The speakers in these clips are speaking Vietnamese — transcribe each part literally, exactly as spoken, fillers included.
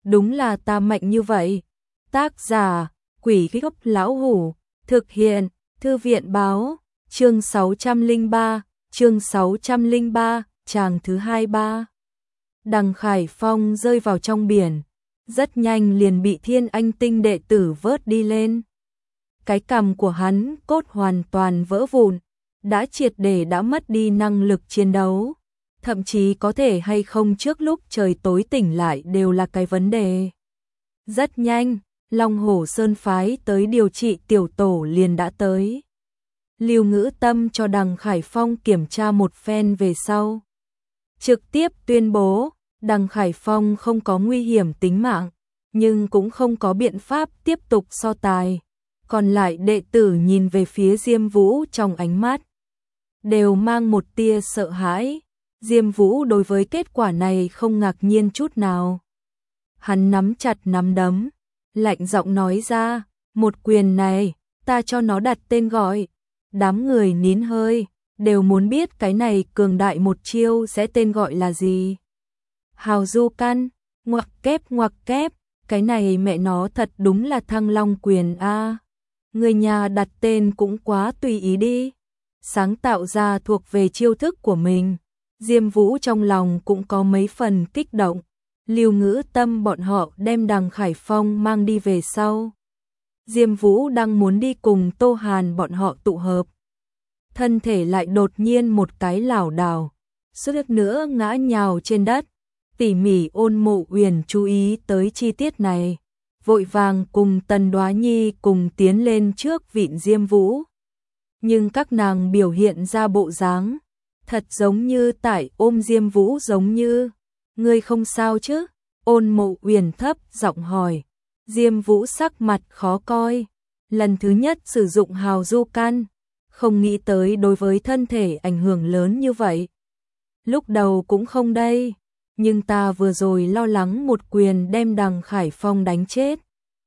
đúng là ta mạnh như vậy. Tác giả, Quỷ Gốc Lão Hủ, thực hiện, Thư viện Báo, chương sáu trăm lẻ ba, chương sáu trăm lẻ ba, chàng thứ hai ba. Đằng Khải Phong rơi vào trong biển, rất nhanh liền bị Thiên Anh Tinh đệ tử vớt đi lên. Cái cằm của hắn cốt hoàn toàn vỡ vụn, đã triệt để đã mất đi năng lực chiến đấu. Thậm chí có thể hay không trước lúc trời tối tỉnh lại đều là cái vấn đề. Rất nhanh, Long Hổ Sơn phái tới điều trị tiểu tổ liền đã tới. Lưu Ngữ Tâm cho Đằng Khải Phong kiểm tra một phen về sau, trực tiếp tuyên bố Đằng Khải Phong không có nguy hiểm tính mạng, nhưng cũng không có biện pháp tiếp tục so tài. Còn lại đệ tử nhìn về phía Diêm Vũ trong ánh mắt đều mang một tia sợ hãi. Diêm Vũ đối với kết quả này không ngạc nhiên chút nào. Hắn nắm chặt nắm đấm, lạnh giọng nói ra, một quyền này, ta cho nó đặt tên gọi. Đám người nín hơi, đều muốn biết cái này cường đại một chiêu sẽ tên gọi là gì. Hào Du Căn, ngoặc kép ngoặc kép, cái này mẹ nó thật đúng là Thăng Long quyền a. Người nhà đặt tên cũng quá tùy ý đi. Sáng tạo ra thuộc về chiêu thức của mình. Diêm Vũ trong lòng cũng có mấy phần kích động. Lưu Ngữ Tâm bọn họ đem Đằng Khải Phong mang đi về sau. Diêm Vũ đang muốn đi cùng Tô Hàn bọn họ tụ hợp, thân thể lại đột nhiên một cái lảo đảo, suýt nữa ngã nhào trên đất. Tỉ mỉ Ôn Mộ Uyển chú ý tới chi tiết này, vội vàng cùng Tần Đoá Nhi cùng tiến lên trước vịn Diêm Vũ. Nhưng các nàng biểu hiện ra bộ dáng thật giống như tại ôm Diêm Vũ giống như. Ngươi không sao chứ? Ôn Mộ Uyển thấp giọng hỏi. Diêm Vũ sắc mặt khó coi. Lần thứ nhất sử dụng Hào Du Căn, không nghĩ tới đối với thân thể ảnh hưởng lớn như vậy. Lúc đầu cũng không đây, nhưng ta vừa rồi lo lắng một quyền đem Đằng Khải Phong đánh chết.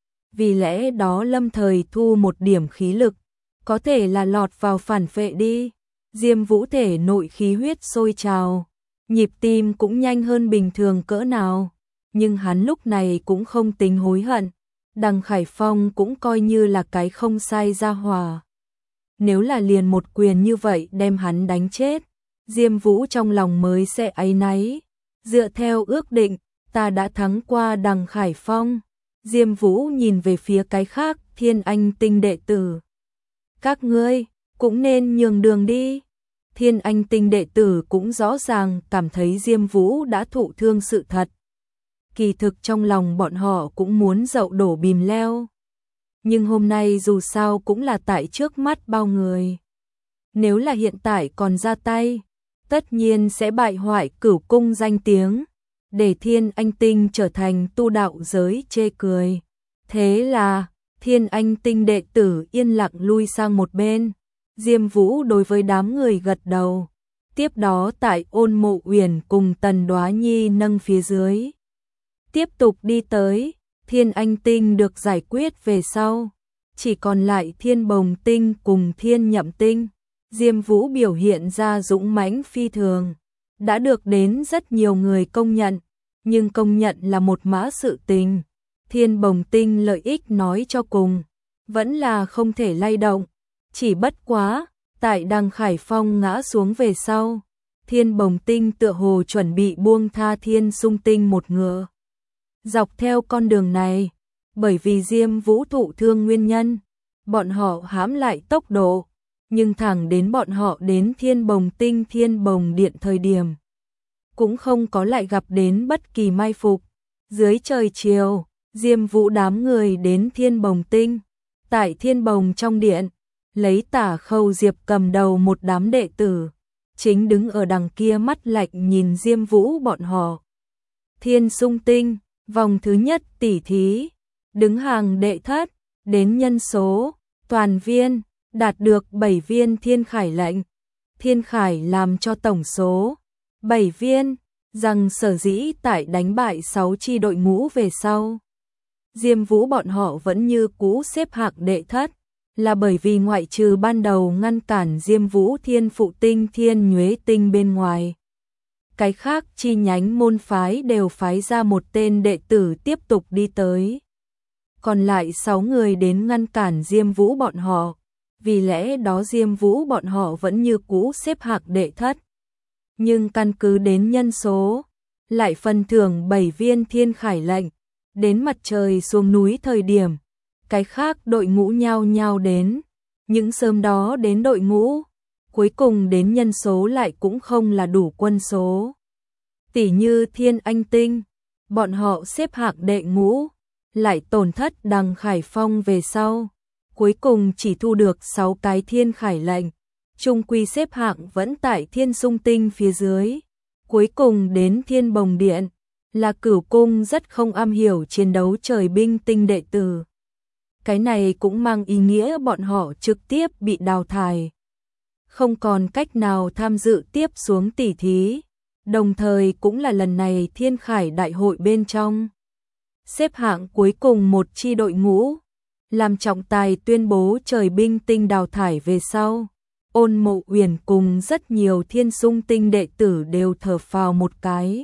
Vì lẽ đó lâm thời thu một điểm khí lực, có thể là lọt vào phản phệ đi. Diêm Vũ thể nội khí huyết sôi trào, nhịp tim cũng nhanh hơn bình thường cỡ nào, nhưng hắn lúc này cũng không tính hối hận. Đằng Khải Phong cũng coi như là cái không sai gia hòa. Nếu là liền một quyền như vậy đem hắn đánh chết, Diêm Vũ trong lòng mới sẽ áy náy. Dựa theo ước định, ta đã thắng qua Đằng Khải Phong. Diêm Vũ nhìn về phía cái khác Thiên Anh Tinh đệ tử. Các ngươi cũng nên nhường đường đi. Thiên Anh Tinh đệ tử cũng rõ ràng cảm thấy Diêm Vũ đã thụ thương sự thật. Kỳ thực trong lòng bọn họ cũng muốn dậu đổ bìm leo. Nhưng hôm nay dù sao cũng là tại trước mắt bao người. Nếu là hiện tại còn ra tay, tất nhiên sẽ bại hoại Cửu Cung danh tiếng, để Thiên Anh Tinh trở thành tu đạo giới chê cười. Thế là, Thiên Anh Tinh đệ tử yên lặng lui sang một bên. Diêm Vũ đối với đám người gật đầu. Tiếp đó tại Ôn Mộ Uyển cùng Tần Đoá Nhi nâng phía dưới, tiếp tục đi tới. Thiên Anh Tinh được giải quyết về sau, chỉ còn lại Thiên Bồng Tinh cùng Thiên Nhậm Tinh. Diêm Vũ biểu hiện ra dũng mãnh phi thường, đã được đến rất nhiều người công nhận, nhưng công nhận là một mã sự tình. Thiên Bồng Tinh lợi ích nói cho cùng, vẫn là không thể lay động. Chỉ bất quá, tại Đằng Khải Phong ngã xuống về sau, Thiên Bồng Tinh tựa hồ chuẩn bị buông tha Thiên Sung Tinh một ngựa. Dọc theo con đường này, bởi vì Diêm Vũ thụ thương nguyên nhân, bọn họ hãm lại tốc độ, nhưng thẳng đến bọn họ đến Thiên Bồng Tinh Thiên Bồng Điện thời điểm, cũng không có lại gặp đến bất kỳ mai phục. Dưới trời chiều, Diêm Vũ đám người đến Thiên Bồng Tinh, tại Thiên Bồng trong điện, lấy Tả Khâu Diệp cầm đầu một đám đệ tử, chính đứng ở đằng kia mắt lạnh nhìn Diêm Vũ bọn họ. Thiên Sung Tinh, vòng thứ nhất tỷ thí, đứng hàng đệ thất, đến nhân số, toàn viên, đạt được bảy viên Thiên Khải lệnh. Thiên Khải làm cho tổng số bảy viên, rằng sở dĩ tại đánh bại sáu chi đội ngũ về sau, Diêm Vũ bọn họ vẫn như cũ xếp hạng đệ thất, là bởi vì ngoại trừ ban đầu ngăn cản Diêm Vũ Thiên Phụ Tinh Thiên Nhuế Tinh bên ngoài, cái khác chi nhánh môn phái đều phái ra một tên đệ tử tiếp tục đi tới. Còn lại sáu người đến ngăn cản Diêm Vũ bọn họ, vì lẽ đó Diêm Vũ bọn họ vẫn như cũ xếp hạng đệ thất. Nhưng căn cứ đến nhân số, lại phần thưởng bảy viên thiên khải lệnh, đến mặt trời xuống núi thời điểm, cái khác đội ngũ nhao nhao đến, những sớm đó đến đội ngũ, cuối cùng đến nhân số lại cũng không là đủ quân số. Tỷ như Thiên Anh Tinh, bọn họ xếp hạng đệ ngũ, lại tổn thất Đằng Khải Phong về sau, cuối cùng chỉ thu được sáu cái thiên khải lệnh, chung quy xếp hạng vẫn tại Thiên Sung Tinh phía dưới. Cuối cùng đến Thiên Bồng Điện, là Cửu Cung rất không am hiểu chiến đấu trời binh tinh đệ tử. Cái này cũng mang ý nghĩa bọn họ trực tiếp bị đào thải, không còn cách nào tham dự tiếp xuống tỉ thí, đồng thời cũng là lần này Thiên Khải Đại hội bên trong. Xếp hạng cuối cùng một chi đội ngũ, làm trọng tài tuyên bố trời binh tinh đào thải về sau. Ôn Mộ Uyển cùng rất nhiều Thiên Sung Tinh đệ tử đều thở phào một cái.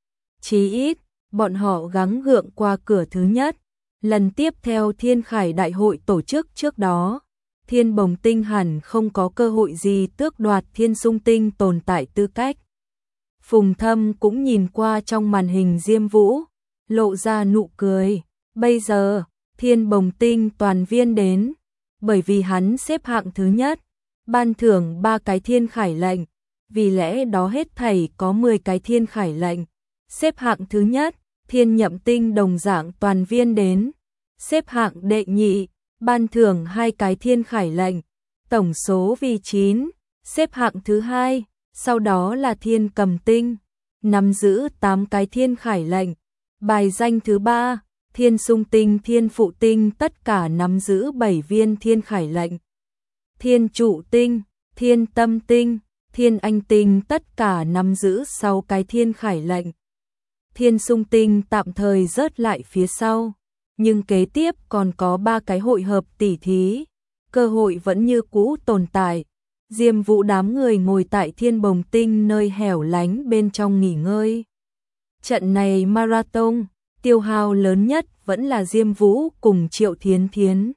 Chí ít, bọn họ gắng gượng qua cửa thứ nhất. Lần tiếp theo Thiên Khải Đại hội tổ chức trước đó, Thiên Bồng Tinh hẳn không có cơ hội gì tước đoạt Thiên Sung Tinh tồn tại tư cách. Phùng Thâm cũng nhìn qua trong màn hình Diêm Vũ, lộ ra nụ cười. Bây giờ, Thiên Bồng Tinh toàn viên đến, bởi vì hắn xếp hạng thứ nhất, ban thưởng ba cái thiên khải lệnh, vì lẽ đó hết thảy có mười cái thiên khải lệnh. Xếp hạng thứ nhất, Thiên Nhậm Tinh đồng dạng toàn viên đến, xếp hạng đệ nhị, ban thưởng hai cái thiên khải lệnh, tổng số vì chín. Xếp hạng thứ hai, sau đó là Thiên Cầm Tinh, nắm giữ tám cái thiên khải lệnh. Bài danh thứ ba, Thiên Sung Tinh, Thiên Phụ Tinh tất cả nắm giữ bảy viên thiên khải lệnh. Thiên Trụ Tinh, Thiên Tâm Tinh, Thiên Anh Tinh tất cả nắm giữ sáu cái thiên khải lệnh. Thiên Sung Tinh tạm thời rớt lại phía sau, nhưng kế tiếp còn có ba cái hội hợp tỉ thí, cơ hội vẫn như cũ tồn tại. Diêm Vũ đám người ngồi tại Thiên Bồng Tinh nơi hẻo lánh bên trong nghỉ ngơi. Trận này marathon, tiêu hao lớn nhất vẫn là Diêm Vũ cùng Triệu Thiến Thiến.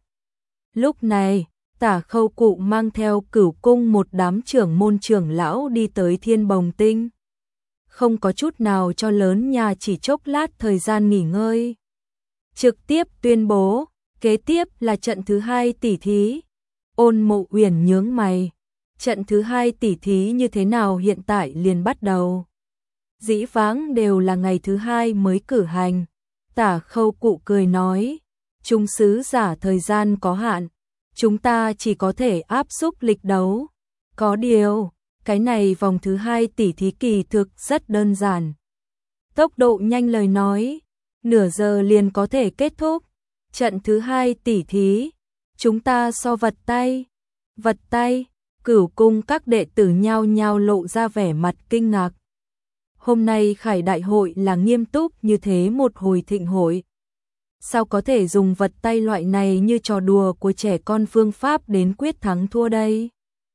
Lúc này, Tả Khâu Cụ mang theo Cửu Cung một đám trưởng môn trưởng lão đi tới Thiên Bồng Tinh. Không có chút nào cho lớn nhà chỉ chốc lát thời gian nghỉ ngơi. Trực tiếp tuyên bố, kế tiếp là trận thứ hai tỉ thí. Ôn Mộ Uyển nhướng mày, trận thứ hai tỉ thí như thế nào hiện tại liền bắt đầu? Dĩ vãng đều là ngày thứ hai mới cử hành. Tả Khâu Cụ cười nói, chúng sứ giả thời gian có hạn, chúng ta chỉ có thể áp xúc lịch đấu. Có điều, cái này vòng thứ hai tỉ thí kỳ thực rất đơn giản. Tốc độ nhanh lời nói, nửa giờ liền có thể kết thúc. Trận thứ hai tỉ thí, chúng ta so vật tay. Vật tay, Cửu Cung các đệ tử nhao nhao lộ ra vẻ mặt kinh ngạc. Hôm nay Khải Đại hội là nghiêm túc như thế một hồi thịnh hội. Sao có thể dùng vật tay loại này như trò đùa của trẻ con phương pháp đến quyết thắng thua đây?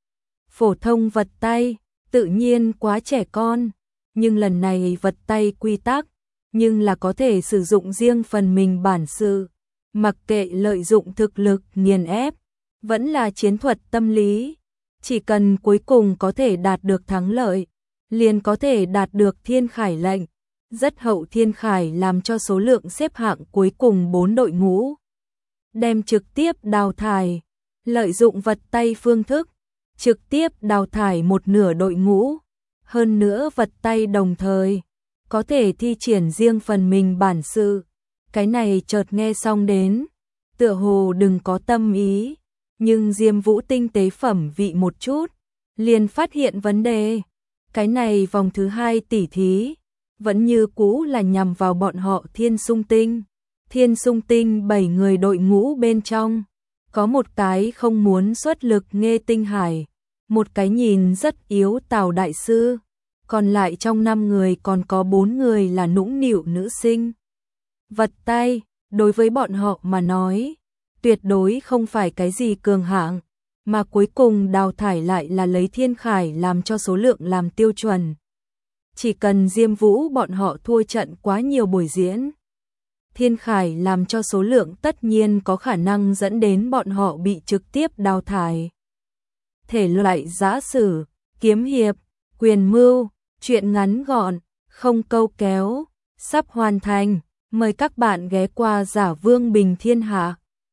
Phổ thông vật tay, tự nhiên quá trẻ con, nhưng lần này vật tay quy tắc, nhưng là có thể sử dụng riêng phần mình bản sự, mặc kệ lợi dụng thực lực nghiền ép, vẫn là chiến thuật tâm lý, chỉ cần cuối cùng có thể đạt được thắng lợi, liền có thể đạt được thiên khải lệnh. Rất hậu thiên khải làm cho số lượng xếp hạng cuối cùng bốn đội ngũ đem trực tiếp đào thải, lợi dụng vật tay phương thức, trực tiếp đào thải một nửa đội ngũ. Hơn nữa vật tay đồng thời có thể thi triển riêng phần mình bản sự. Cái này chợt nghe xong đến, tựa hồ đừng có tâm ý, nhưng Diêm Vũ tinh tế phẩm vị một chút, liền phát hiện vấn đề. Cái này vòng thứ hai tỉ thí vẫn như cũ là nhằm vào bọn họ Thiên Sung Tinh. Thiên Sung Tinh bảy người đội ngũ bên trong, có một cái không muốn xuất lực Nghê Tinh Hải, một cái nhìn rất yếu Tào Đại Sư, còn lại trong năm người còn có bốn người là nũng nịu nữ sinh. Vật tay, đối với bọn họ mà nói, tuyệt đối không phải cái gì cường hạng, mà cuối cùng đào thải lại là lấy thiên khải làm cho số lượng làm tiêu chuẩn. chỉ cần Diêm Vũ bọn họ thua trận quá nhiều buổi diễn Thiên Khải làm cho số lượng tất nhiên có khả năng dẫn đến bọn họ bị trực tiếp đào thải. Thể loại giã sử, kiếm hiệp, quyền mưu, truyện ngắn gọn, không câu kéo, sắp hoàn thành. Mời các bạn ghé qua Giả Vương Bình Thiên Hạ.